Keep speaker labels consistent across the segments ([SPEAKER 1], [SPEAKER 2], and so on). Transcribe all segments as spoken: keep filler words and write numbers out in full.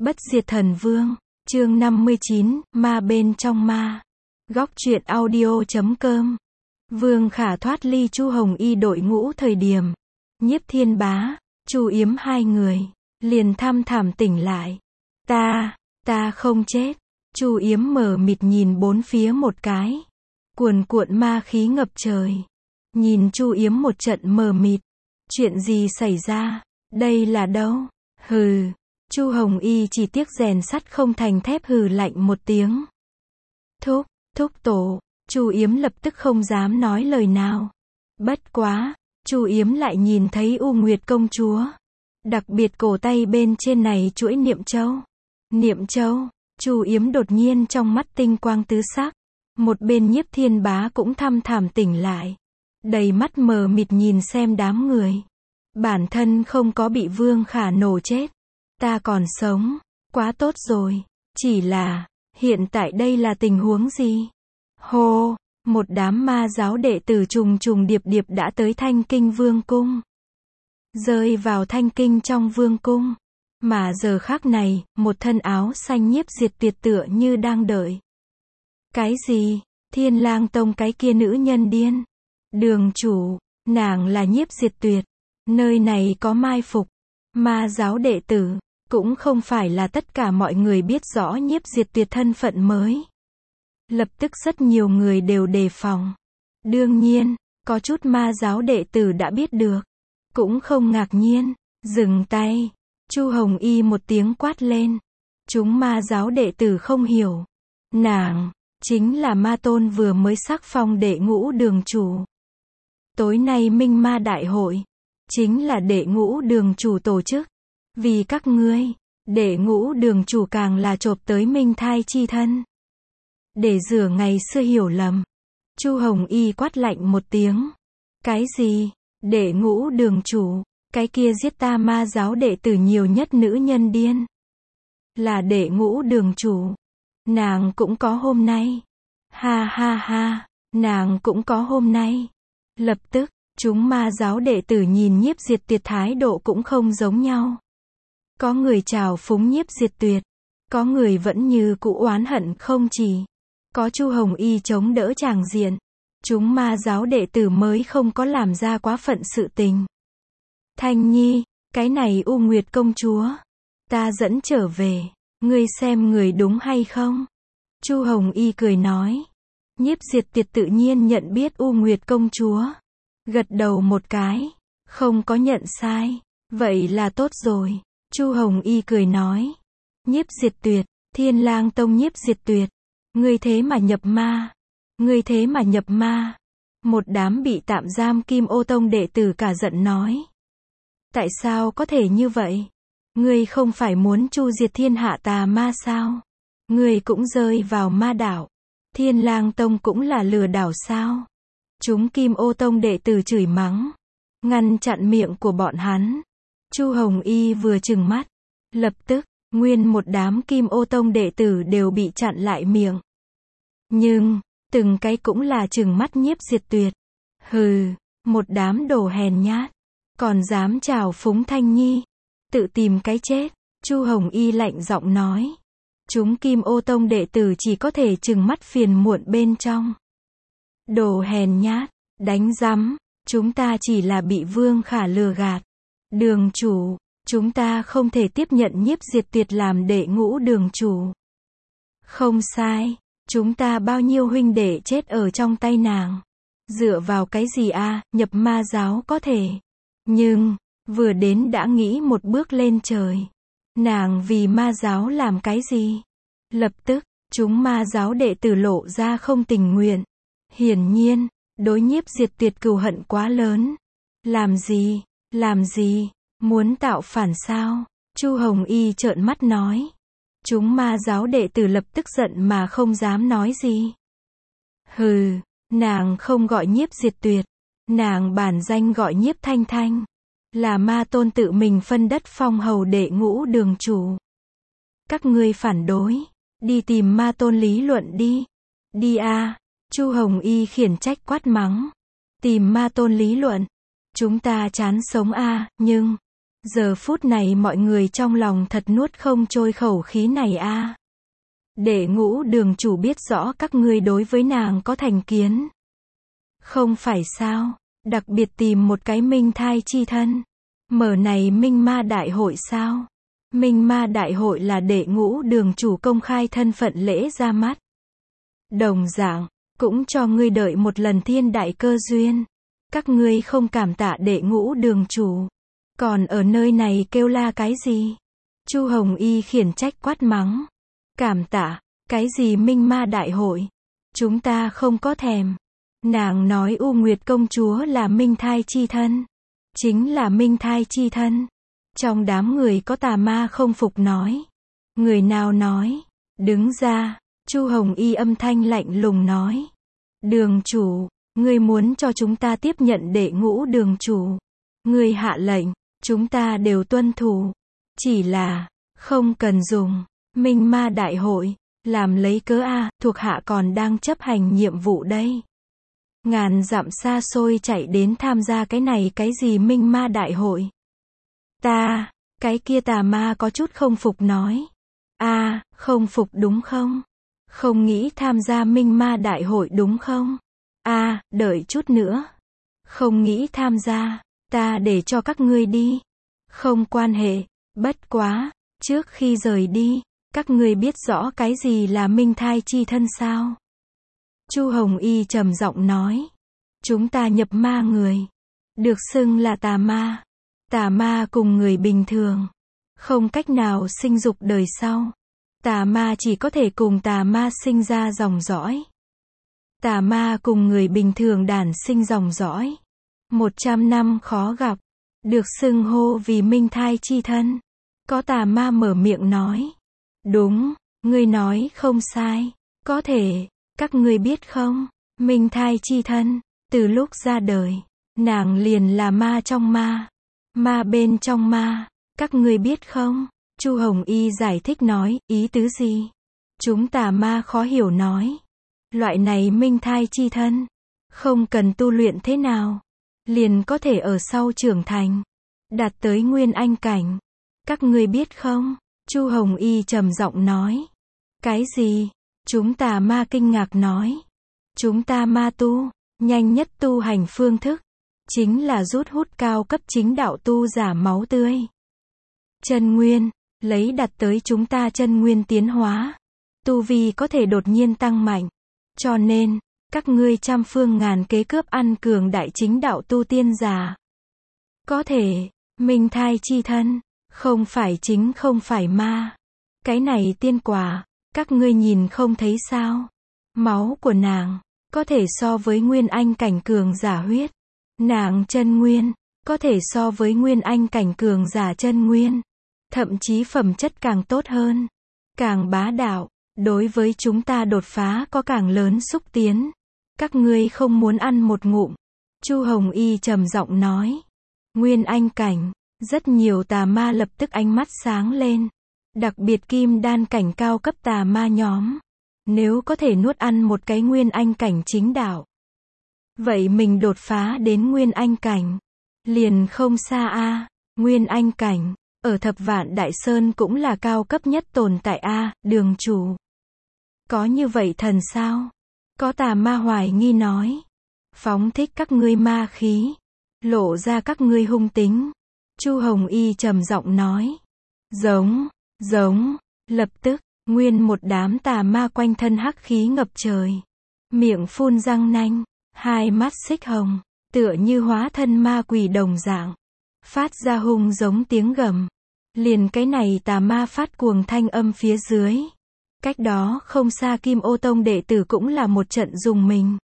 [SPEAKER 1] Bất diệt thần vương, chương năm mươi chín, ma bên trong ma. Góc truyện audio chấm com. Vương Khả thoát ly Chu Hồng Y đội ngũ thời điểm Nhiếp Thiên Bá, Chu Yếm hai người liền thăm thảm tỉnh lại. Ta, ta không chết. Chu Yếm mờ mịt nhìn bốn phía một cái. Cuồn cuộn ma khí ngập trời. Nhìn Chu Yếm một trận mờ mịt. Chuyện gì xảy ra? Đây là đâu? Hừ. Chu Hồng Y chỉ tiếc rèn sắt không thành thép, hừ lạnh một tiếng. Thúc, thúc tổ. Chu Yếm lập tức không dám nói lời nào. Bất quá, Chu Yếm lại nhìn thấy U Nguyệt công chúa. Đặc biệt cổ tay bên trên này chuỗi niệm châu. Niệm châu. Chu Yếm đột nhiên trong mắt tinh quang tứ sắc. Một bên Nhiếp Thiên Bá cũng thăm thảm tỉnh lại. Đầy mắt mờ mịt nhìn xem đám người. Bản thân không có bị Vương Khả nổ chết. Ta còn sống, quá tốt rồi. Chỉ là, hiện tại đây là tình huống gì? Hô, một đám ma giáo đệ tử trùng trùng điệp điệp đã tới Thanh Kinh Vương Cung. Rơi vào Thanh Kinh trong Vương Cung. Mà giờ khắc này, một thân áo xanh Nhiếp Diệt Tuyệt tựa như đang đợi. Cái gì? Thiên Lang Tông cái kia nữ nhân điên. Đường chủ, nàng là Nhiếp Diệt Tuyệt. Nơi này có mai phục. Ma giáo đệ tử. Cũng không phải là tất cả mọi người biết rõ Nhiếp Diệt Tuyệt thân phận mới. Lập tức rất nhiều người đều đề phòng. Đương nhiên, có chút ma giáo đệ tử đã biết được. Cũng không ngạc nhiên. Dừng tay. Chu Hồng Y một tiếng quát lên. Chúng ma giáo đệ tử không hiểu. Nàng, chính là ma tôn vừa mới sắc phong đệ ngũ đường chủ. Tối nay Minh Ma Đại hội. Chính là đệ ngũ đường chủ tổ chức. Vì các ngươi, đệ ngũ đường chủ càng là chộp tới Minh Thai chi thân. Để rửa ngày xưa hiểu lầm. Chu Hồng Y quát lạnh một tiếng. Cái gì? Đệ ngũ đường chủ, cái kia giết ta ma giáo đệ tử nhiều nhất nữ nhân điên. Là đệ ngũ đường chủ. Nàng cũng có hôm nay. Ha ha ha, nàng cũng có hôm nay. Lập tức, chúng ma giáo đệ tử nhìn Nhiếp Diệt Tuyệt thái độ cũng không giống nhau. Có người trào phúng Nhiếp Diệt Tuyệt. Có người vẫn như cũ oán hận không chỉ. Có Chu Hồng Y chống đỡ tràng diện. Chúng ma giáo đệ tử mới không có làm ra quá phận sự tình. Thanh Nhi, cái này U Nguyệt công chúa. Ta dẫn trở về. Ngươi xem người đúng hay không? Chu Hồng Y cười nói. Nhiếp Diệt Tuyệt tự nhiên nhận biết U Nguyệt công chúa. Gật đầu một cái. Không có nhận sai. Vậy là tốt rồi. Chu Hồng Y cười nói. Nhiếp Diệt Tuyệt, Thiên Lang Tông Nhiếp Diệt Tuyệt. Ngươi thế mà nhập ma. Ngươi thế mà nhập ma. Một đám bị tạm giam Kim Ô Tông đệ tử cả giận nói. Tại sao có thể như vậy? Ngươi không phải muốn chu diệt thiên hạ tà ma sao? Ngươi cũng rơi vào ma đảo. Thiên Lang Tông cũng là lừa đảo sao? Chúng Kim Ô Tông đệ tử chửi mắng. Ngăn chặn miệng của bọn hắn. Chu Hồng Y vừa trừng mắt. Lập tức, nguyên một đám Kim Ô Tông đệ tử đều bị chặn lại miệng. Nhưng, từng cái cũng là trừng mắt Nhiếp Diệt Tuyệt. Hừ, một đám đồ hèn nhát. Còn dám chào phúng Thanh Nhi. Tự tìm cái chết. Chu Hồng Y lạnh giọng nói. Chúng Kim Ô Tông đệ tử chỉ có thể trừng mắt phiền muộn bên trong. Đồ hèn nhát, đánh rắm. Chúng ta chỉ là bị Vương Khả lừa gạt. Đường chủ, chúng ta không thể tiếp nhận Nhiếp Diệt Tuyệt làm đệ ngũ đường chủ. Không sai, chúng ta bao nhiêu huynh đệ chết ở trong tay nàng. Dựa vào cái gì a, nhập ma giáo có thể. Nhưng, vừa đến đã nghĩ một bước lên trời. Nàng vì ma giáo làm cái gì? Lập tức, chúng ma giáo đệ tử lộ ra không tình nguyện. Hiển nhiên, đối Nhiếp Diệt Tuyệt cừu hận quá lớn. Làm gì? Làm gì? Muốn tạo phản sao? Chu Hồng Y trợn mắt nói. Chúng ma giáo đệ tử lập tức giận mà không dám nói gì. Hừ, nàng không gọi Nhiếp Diệt Tuyệt. Nàng bản danh gọi Nhiếp Thanh Thanh. Là ma tôn tự mình phân đất phong hầu đệ ngũ đường chủ. Các ngươi phản đối. Đi tìm ma tôn lý luận đi. Đi a. Chu Hồng Y khiển trách quát mắng. Tìm ma tôn lý luận. Chúng ta chán sống a, nhưng Giờ phút này mọi người trong lòng thật nuốt không trôi khẩu khí này a. Đệ Ngũ đường chủ biết rõ các ngươi đối với nàng có thành kiến. Không phải sao, đặc biệt tìm một cái minh thai chi thân. Mở này minh ma đại hội sao? Minh ma đại hội là Đệ Ngũ đường chủ công khai thân phận lễ ra mắt. Đồng dạng, cũng cho ngươi đợi một lần thiên đại cơ duyên. Các ngươi không cảm tạ Đệ Ngũ đường chủ. Còn ở nơi này kêu la cái gì? Chu Hồng Y khiển trách quát mắng. Cảm tạ, cái gì minh ma đại hội? Chúng ta không có thèm. Nàng nói U Nguyệt công chúa là minh thai chi thân. Chính là minh thai chi thân. Trong đám người có tà ma không phục nói. Người nào nói? Đứng ra. Chu Hồng Y âm thanh lạnh lùng nói. Đường chủ, ngươi muốn cho chúng ta tiếp nhận Đệ Ngũ đường chủ. Ngươi hạ lệnh, chúng ta đều tuân thủ. Chỉ là, không cần dùng, minh ma đại hội, làm lấy cớ a, thuộc hạ còn đang chấp hành nhiệm vụ đây. Ngàn dặm xa xôi chạy đến tham gia cái này cái gì minh ma đại hội. Ta, cái kia tà ma có chút không phục nói. A, không phục đúng không? Không nghĩ tham gia minh ma đại hội đúng không? A, đợi chút nữa. Không nghĩ tham gia, ta để cho các ngươi đi. Không quan hệ, bất quá, trước khi rời đi, các ngươi biết rõ cái gì là minh thai chi thân sao? Chu Hồng Y trầm giọng nói. Chúng ta nhập ma người. Được xưng là tà ma. Tà ma cùng người bình thường. Không cách nào sinh dục đời sau. Tà ma chỉ có thể cùng tà ma sinh ra dòng dõi. Tà ma cùng người bình thường đản sinh dòng dõi. Một trăm năm khó gặp. Được xưng hô vì minh thai chi thân. Có tà ma mở miệng nói. Đúng, ngươi nói không sai. Có thể, các ngươi biết không, minh thai chi thân, từ lúc ra đời, nàng liền là ma trong ma. Ma bên trong ma. Các ngươi biết không? Chu Hồng Y giải thích nói, ý tứ gì? Chúng tà ma khó hiểu nói. Loại này minh thai chi thân, không cần tu luyện thế nào, liền có thể ở sau trưởng thành, đạt tới nguyên anh cảnh. Các ngươi biết không? Chu Hồng Y trầm giọng nói. Cái gì? Chúng tà ma kinh ngạc nói. Chúng ta ma tu, nhanh nhất tu hành phương thức, chính là rút hút cao cấp chính đạo tu giả máu tươi. Chân nguyên, lấy đặt tới chúng ta chân nguyên tiến hóa. Tu vi có thể đột nhiên tăng mạnh. Cho nên, các ngươi trăm phương ngàn kế cướp ăn cường đại chính đạo tu tiên giả. Có thể, minh thai chi thân, không phải chính không phải ma. Cái này tiên quả, các ngươi nhìn không thấy sao? Máu của nàng, có thể so với nguyên anh cảnh cường giả huyết. Nàng chân nguyên, có thể so với nguyên anh cảnh cường giả chân nguyên. Thậm chí phẩm chất càng tốt hơn, càng bá đạo, đối với chúng ta đột phá có càng lớn xúc tiến. Các ngươi không muốn ăn một ngụm. Chu Hồng Y trầm giọng nói. Nguyên anh cảnh, rất nhiều tà ma lập tức ánh mắt sáng lên. Đặc biệt kim đan cảnh cao cấp tà ma nhóm. Nếu có thể nuốt ăn một cái nguyên anh cảnh chính đạo, vậy mình đột phá đến nguyên anh cảnh, liền không xa a. Nguyên anh cảnh, ở Thập Vạn Đại Sơn cũng là cao cấp nhất tồn tại a, đường chủ. Có như vậy thần sao? Có tà ma hoài nghi nói. Phóng thích các ngươi ma khí, lộ ra các ngươi hung tính. Chu Hồng Y trầm giọng nói. Giống, giống, lập tức, nguyên một đám tà ma quanh thân hắc khí ngập trời. Miệng phun răng nanh, hai mắt xích hồng, tựa như hóa thân ma quỷ đồng dạng. Phát ra hung giống tiếng gầm. Liền cái này tà ma phát cuồng thanh âm phía dưới. Cách đó không xa Kim Ô Tông đệ tử cũng là một trận dùng mình.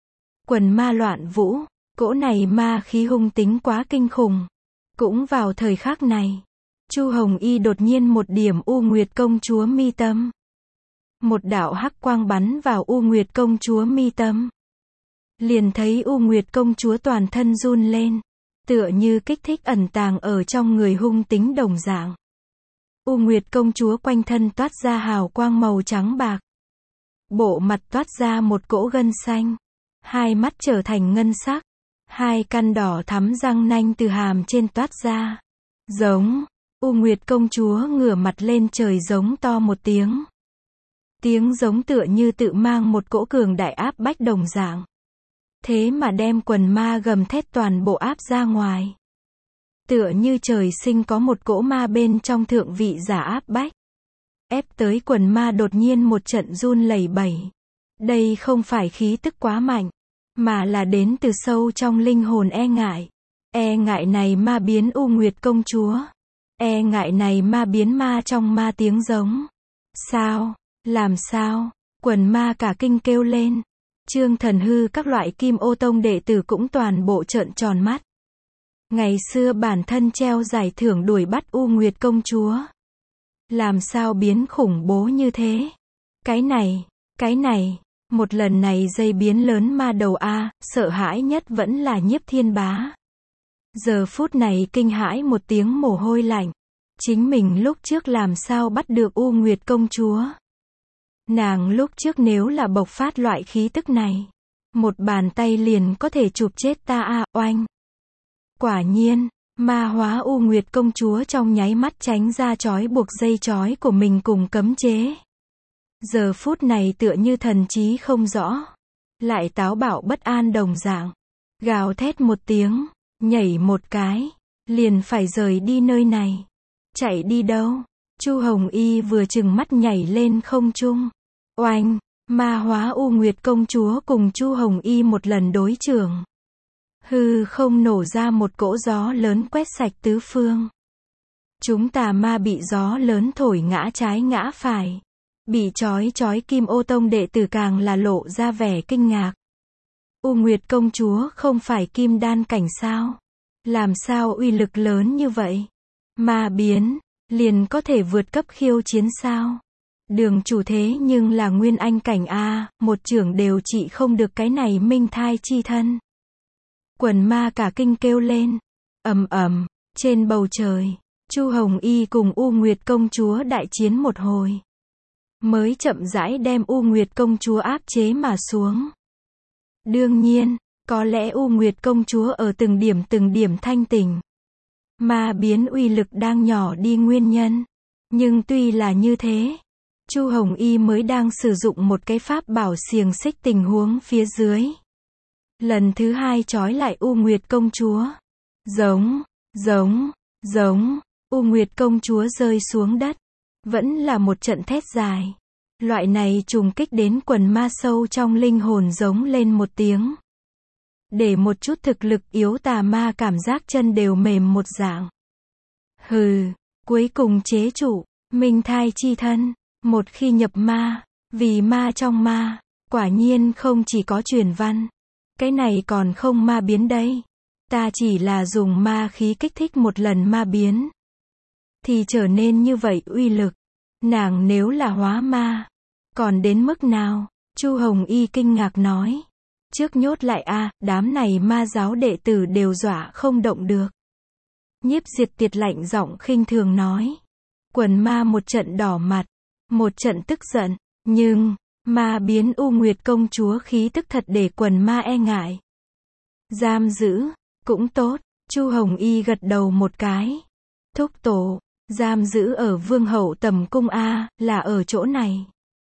[SPEAKER 1] Quần ma loạn vũ, cỗ này ma khí hung tính quá kinh khủng. Cũng vào thời khắc này, Chu Hồng Y đột nhiên một điểm U Nguyệt công chúa mi tâm. Một đạo hắc quang bắn vào U Nguyệt công chúa mi tâm. Liền thấy U Nguyệt công chúa toàn thân run lên, tựa như kích thích ẩn tàng ở trong người hung tính đồng dạng. U Nguyệt công chúa quanh thân toát ra hào quang màu trắng bạc. Bộ mặt toát ra một cỗ gân xanh. Hai mắt trở thành ngân sắc. Hai căn đỏ thắm răng nanh từ hàm trên toát ra. Giống. U Nguyệt công chúa ngửa mặt lên trời giống to một tiếng. Tiếng giống tựa như tự mang một cỗ cường đại áp bách đồng dạng. Thế mà đem quần ma gầm thét toàn bộ áp ra ngoài. Tựa như trời sinh có một cỗ ma bên trong thượng vị giả áp bách. Ép tới quần ma đột nhiên một trận run lẩy bẩy. Đây không phải khí tức quá mạnh, mà là đến từ sâu trong linh hồn e ngại. E ngại này ma biến U Nguyệt công chúa. E ngại này ma biến ma trong ma tiếng giống. Sao? Làm sao? Quần ma cả kinh kêu lên. Trương Thần Hư các loại Kim Ô Tông đệ tử cũng toàn bộ trợn tròn mắt. Ngày xưa bản thân treo giải thưởng đuổi bắt U Nguyệt công chúa. Làm sao biến khủng bố như thế? Cái này, cái này, một lần này dây biến lớn ma đầu a, sợ hãi nhất vẫn là Nhiếp Thiên Bá. Giờ phút này kinh hãi một tiếng mồ hôi lạnh. Chính mình lúc trước làm sao bắt được U Nguyệt công chúa? Nàng lúc trước nếu là bộc phát loại khí tức này, một bàn tay liền có thể chụp chết ta a, oanh. Quả nhiên, ma hóa U Nguyệt công chúa trong nháy mắt tránh ra trói buộc dây trói của mình cùng cấm chế. Giờ phút này tựa như thần trí không rõ, lại táo bạo bất an đồng dạng, gào thét một tiếng, nhảy một cái, liền phải rời đi nơi này. Chạy đi đâu? Chu Hồng Y vừa chừng mắt nhảy lên không trung. Oanh, ma hóa U Nguyệt công chúa cùng Chu Hồng Y một lần đối chưởng. Hư không nổ ra một cỗ gió lớn quét sạch tứ phương. Chúng tà ma bị gió lớn thổi ngã trái ngã phải. Bị trói trói Kim Ô Tông đệ tử càng là lộ ra vẻ kinh ngạc. U Nguyệt công chúa không phải kim đan cảnh sao? Làm sao uy lực lớn như vậy? Ma biến, liền có thể vượt cấp khiêu chiến sao? Đường chủ thế nhưng là nguyên anh cảnh a, một trưởng đều trị không được cái này minh thai chi thân. Quần ma cả kinh kêu lên. Ầm ầm, trên bầu trời, Chu Hồng Y cùng U Nguyệt công chúa đại chiến một hồi. Mới chậm rãi đem U Nguyệt công chúa áp chế mà xuống. Đương nhiên, có lẽ U Nguyệt công chúa ở từng điểm từng điểm thanh tỉnh. Ma biến uy lực đang nhỏ đi nguyên nhân. Nhưng tuy là như thế, Chu Hồng Y mới đang sử dụng một cái pháp bảo xiềng xích tình huống phía dưới. Lần thứ hai trói lại U Nguyệt công chúa. Giống, giống, giống, U Nguyệt công chúa rơi xuống đất. Vẫn là một trận thét dài. Loại này trùng kích đến quần ma sâu trong linh hồn giống lên một tiếng. Để một chút thực lực yếu tà ma cảm giác chân đều mềm một dạng. Hừ, cuối cùng chế trụ, minh thai chi thân, một khi nhập ma, vì ma trong ma, quả nhiên không chỉ có truyền văn. Cái này còn không ma biến đây. Ta chỉ là dùng ma khí kích thích một lần ma biến. Thì trở nên như vậy uy lực. Nàng nếu là hóa ma, còn đến mức nào? Chu Hồng Y kinh ngạc nói. Trước nhốt lại a, đám này ma giáo đệ tử đều dọa không động được. Nhiếp Diệt Tiệt lạnh giọng khinh thường nói. Quần ma một trận đỏ mặt, một trận tức giận, nhưng ma biến U Nguyệt công chúa khí tức thật để quần ma e ngại. Giam giữ, cũng tốt, Chu Hồng Y gật đầu một cái. Thúc tổ, giam giữ ở Vương Hậu Tầm Cung a, là ở chỗ này.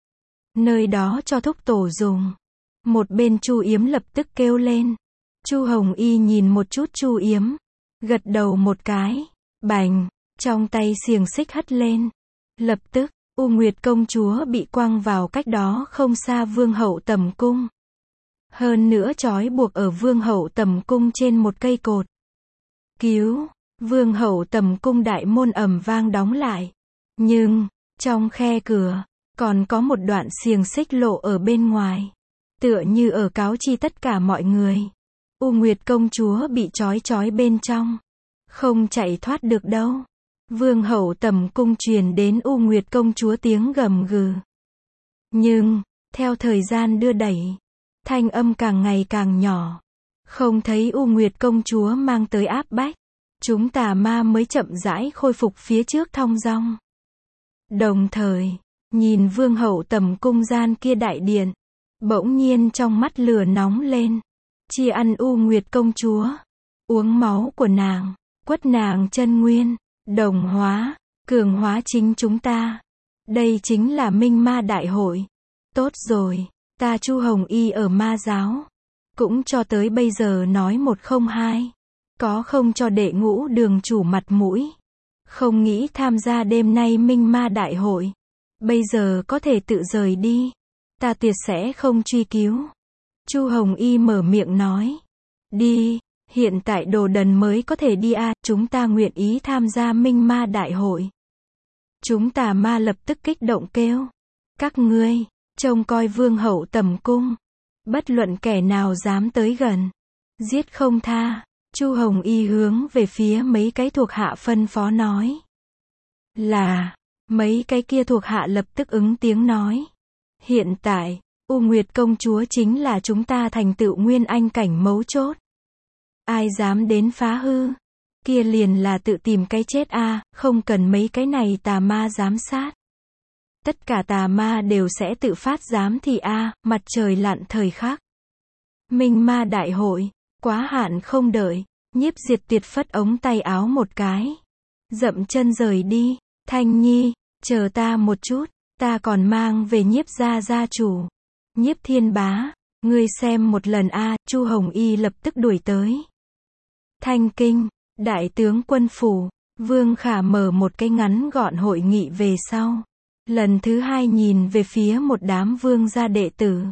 [SPEAKER 1] Nơi đó cho thúc tổ dùng. Một bên Chu Yếm lập tức kêu lên. Chu Hồng Y nhìn một chút Chu Yếm, gật đầu một cái, bành, trong tay xiềng xích hất lên. Lập tức, U Nguyệt công chúa bị quăng vào cách đó không xa Vương Hậu Tầm Cung. Hơn nữa trói buộc ở Vương Hậu Tầm Cung trên một cây cột. Cứu, Vương Hậu Tầm Cung đại môn ầm vang đóng lại. Nhưng, trong khe cửa, còn có một đoạn xiềng xích lộ ở bên ngoài. Tựa như ở cáo chi tất cả mọi người. U Nguyệt công chúa bị trói trói bên trong. Không chạy thoát được đâu. Vương Hậu Tầm Cung truyền đến U Nguyệt công chúa tiếng gầm gừ. Nhưng, theo thời gian đưa đẩy, thanh âm càng ngày càng nhỏ. Không thấy U Nguyệt công chúa mang tới áp bách. Chúng tà ma mới chậm rãi khôi phục phía trước thong dong. Đồng thời, nhìn Vương Hậu Tầm Cung gian kia đại điện, bỗng nhiên trong mắt lửa nóng lên. Chia ăn U Nguyệt công chúa, uống máu của nàng, quất nàng chân nguyên. đồng hóa, cường hóa chính chúng ta. Đây chính là Minh Ma Đại hội. Tốt rồi, ta Chu Hồng Y ở Ma giáo, cũng cho tới bây giờ nói một không hai. Có không cho đệ Ngũ Đường chủ mặt mũi. Không nghĩ tham gia đêm nay Minh Ma Đại hội. Bây giờ có thể tự rời đi. Ta tuyệt sẽ không truy cứu. Chu Hồng Y mở miệng nói. Đi, hiện tại Đồ Đần mới có thể đi à, chúng ta nguyện ý tham gia Minh Ma Đại hội. Chúng tà ma lập tức kích động kêu. Các ngươi, trông coi vương hậu tầm cung. Bất luận kẻ nào dám tới gần. Giết không tha. Chu Hồng Y hướng về phía mấy cái thuộc hạ phân phó nói. Là, mấy cái kia thuộc hạ lập tức ứng tiếng nói. Hiện tại, U Nguyệt công chúa chính là chúng ta thành tựu nguyên anh cảnh mấu chốt. Ai dám đến phá hư, kia liền là tự tìm cái chết a, à, không cần mấy cái này tà ma giám sát. Tất cả tà ma đều sẽ tự phát giám thị a, à, mặt trời lặn thời khắc. Minh Ma Đại hội, quá hạn không đợi, Nhiếp Diệt Tuyệt phất ống tay áo một cái. Dậm chân rời đi, Thanh Nhi, chờ ta một chút, ta còn mang về Nhiếp gia gia chủ. Nhiếp Thiên Bá, ngươi xem một lần a, à, Chu Hồng Y lập tức đuổi tới. Thanh Kinh, Đại tướng quân phủ, Vương Khả mở một cái ngắn gọn hội nghị về sau. Lần thứ hai nhìn về phía một đám vương gia đệ tử.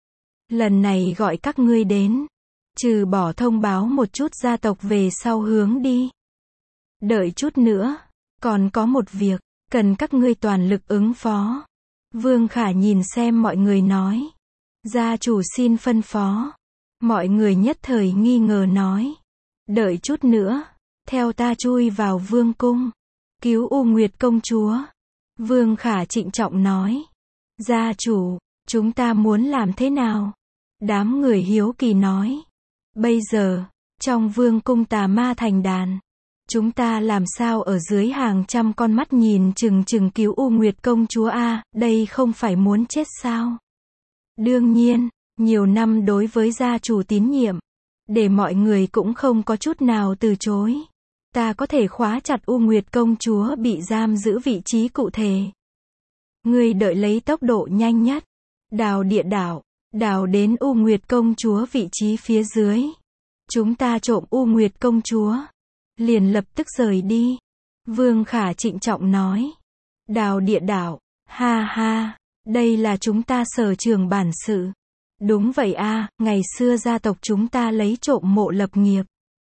[SPEAKER 1] Lần này gọi các ngươi đến. Trừ bỏ thông báo một chút gia tộc về sau hướng đi. Đợi chút nữa. Còn có một việc. Cần các ngươi toàn lực ứng phó. Vương Khả nhìn xem mọi người nói. Gia chủ xin phân phó. Mọi người nhất thời nghi ngờ nói. Đợi chút nữa. Theo ta chui vào vương cung. Cứu U Nguyệt công chúa. Vương Khả trịnh trọng nói. Gia chủ, chúng ta muốn làm thế nào? Đám người hiếu kỳ nói. Bây giờ, trong vương cung tà ma thành đàn. Chúng ta làm sao ở dưới hàng trăm con mắt nhìn chừng chừng cứu U Nguyệt công chúa a, à, đây không phải muốn chết sao? Đương nhiên, nhiều năm đối với gia chủ tín nhiệm. Để mọi người cũng không có chút nào từ chối. Ta có thể khóa chặt U Nguyệt công chúa bị giam giữ vị trí cụ thể. Ngươi đợi lấy tốc độ nhanh nhất. Đào địa đạo, đào đến U Nguyệt công chúa vị trí phía dưới. Chúng ta trộm U Nguyệt công chúa. Liền lập tức rời đi. Vương Khả trịnh trọng nói. Đào địa đạo, ha ha, đây là chúng ta sở trường bản sự. Đúng vậy a, à, ngày xưa gia tộc chúng ta lấy trộm mộ lập nghiệp.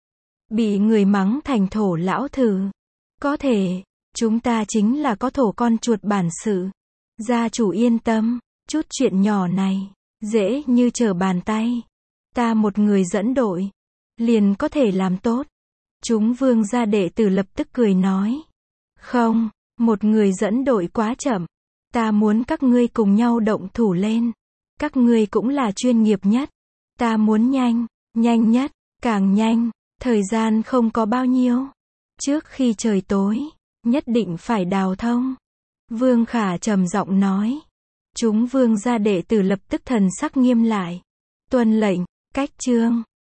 [SPEAKER 1] Bị người mắng thành thổ lão thử. Có thể, chúng ta chính là có thổ con chuột bản sự. Gia chủ yên tâm, chút chuyện nhỏ này, dễ như trở bàn tay. Ta một người dẫn đội, liền có thể làm tốt. Chúng vương gia đệ tử lập tức cười nói. Không, một người dẫn đội quá chậm. Ta muốn các ngươi cùng nhau động thủ lên. Các ngươi cũng là chuyên nghiệp nhất. Ta muốn nhanh, nhanh nhất, càng nhanh. Thời gian không có bao nhiêu. Trước khi trời tối, nhất định phải đào thông. Vương Khả trầm giọng nói. Chúng vương gia đệ tử lập tức thần sắc nghiêm lại. Tuân lệnh, cách chương.